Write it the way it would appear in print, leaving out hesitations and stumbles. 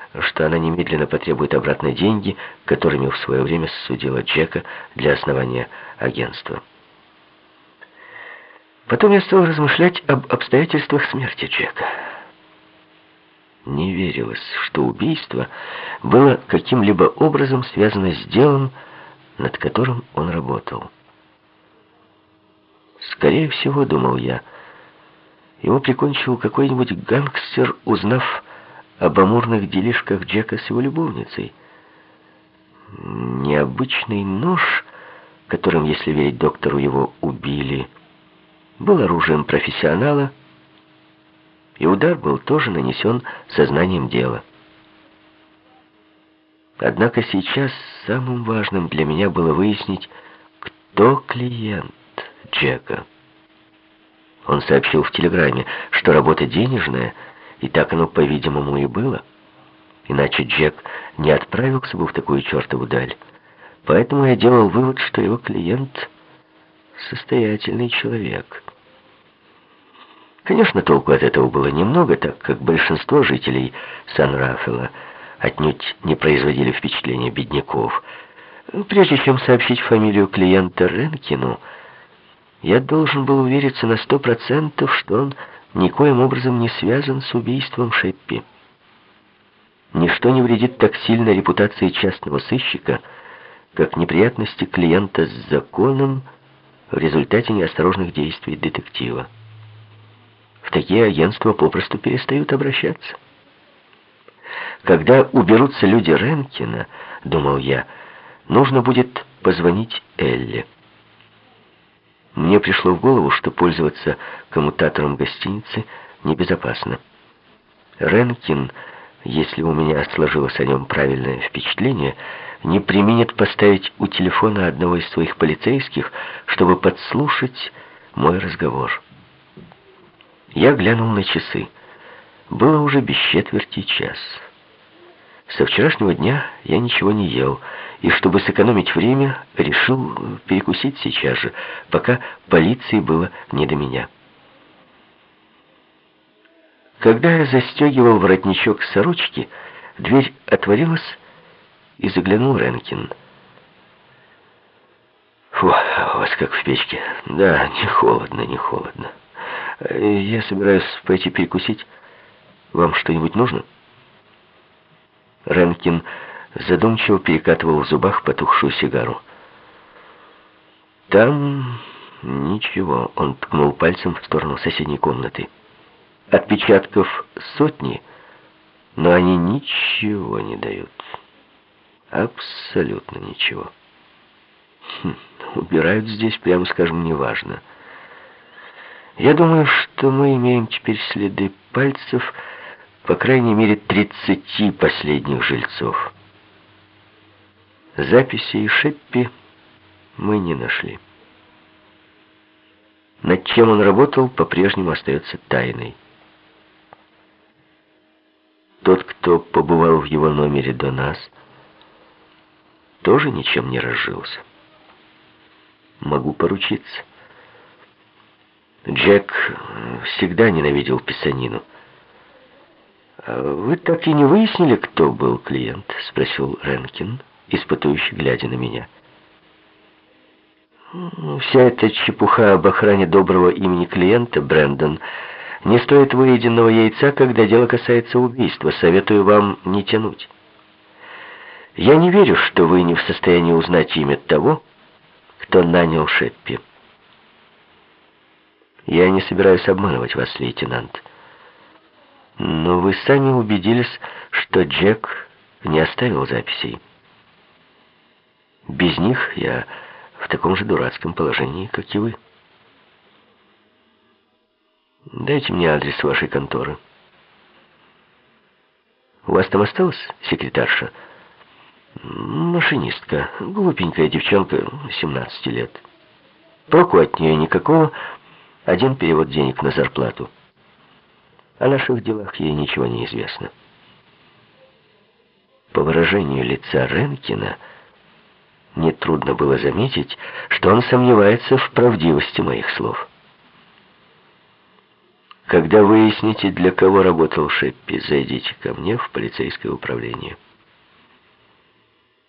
что она немедленно потребует обратно деньги, которыми в свое время судила Джека для основания агентства. Потом я стал размышлять об обстоятельствах смерти Джека. Не верилось, что убийство было каким-либо образом связано с делом, над которым он работал. Скорее всего, думал я, его прикончил какой-нибудь гангстер, узнав об амурных делишках Джека с его любовницей. Необычный нож, которым, если верить доктору, его убили, был оружием профессионала, и удар был тоже нанесен сознанием дела. Однако сейчас самым важным для меня было выяснить, кто клиент Джека. Он сообщил в телеграмме, что работа денежная, и так оно, по-видимому, и было. Иначе Джек не отправился бы в такую чертову даль. Поэтому я делал вывод, что его клиент — состоятельный человек. Конечно, толку от этого было немного, так как большинство жителей Сан-Рафаэла отнюдь не производили впечатления бедняков. Прежде чем сообщить фамилию клиента Ренкину, я должен был увериться на 100%, что он никоим образом не связан с убийством Шеппи. Ничто не вредит так сильно репутации частного сыщика, как неприятности клиента с законом в результате неосторожных действий детектива. В такие агентства попросту перестают обращаться. Когда уберутся люди Ренкина, думал я, нужно будет позвонить Элли. Мне пришло в голову, что пользоваться коммутатором гостиницы небезопасно. Ренкин, если у меня сложилось о нем правильное впечатление, не преминет поставить у телефона одного из своих полицейских, чтобы подслушать мой разговор. Я глянул на часы. Было уже без четверти час. Со вчерашнего дня я ничего не ел, и чтобы сэкономить время, решил перекусить сейчас же, пока полиции было не до меня. Когда я застегивал воротничок сорочки, дверь отворилась, и заглянул Ренкин. «Фу, у вас как в печке. Да, не холодно, не холодно. Я собираюсь пойти перекусить. Вам что-нибудь нужно?» Ренкин задумчиво перекатывал в зубах потухшую сигару. «Там ничего», — он ткнул пальцем в сторону соседней комнаты. «Отпечатков сотни, но они ничего не дают. Абсолютно ничего. Убирают здесь, прямо скажем, неважно. Я думаю, что мы имеем теперь следы пальцев, по крайней мере, 30 последних жильцов. Записей Шеппи мы не нашли. Над чем он работал, по-прежнему остается тайной. Тот, кто побывал в его номере до нас, тоже ничем не разжился. Могу поручиться. Джек всегда ненавидел писанину. «Вы так и не выяснили, кто был клиент?» — спросил Ренкин, испытующе глядя на меня. «Вся эта чепуха об охране доброго имени клиента, Брэндон, не стоит выеденного яйца, когда дело касается убийства. Советую вам не тянуть. Я не верю, что вы не в состоянии узнать имя того, кто нанял Шеппи. Я не собираюсь обманывать вас, лейтенант. Но вы сами убедились, что Джек не оставил записей. Без них я в таком же дурацком положении, как и вы. Дайте мне адрес вашей конторы. У вас там осталась секретарша? Машинистка, глупенькая девчонка, 17 лет. Проку от нее никакого, один перевод денег на зарплату. О наших делах ей ничего не известно. По выражению лица Ренкина нетрудно было заметить, что он сомневается в правдивости моих слов. Когда выясните, для кого работал Шеппи, зайдите ко мне в полицейское управление.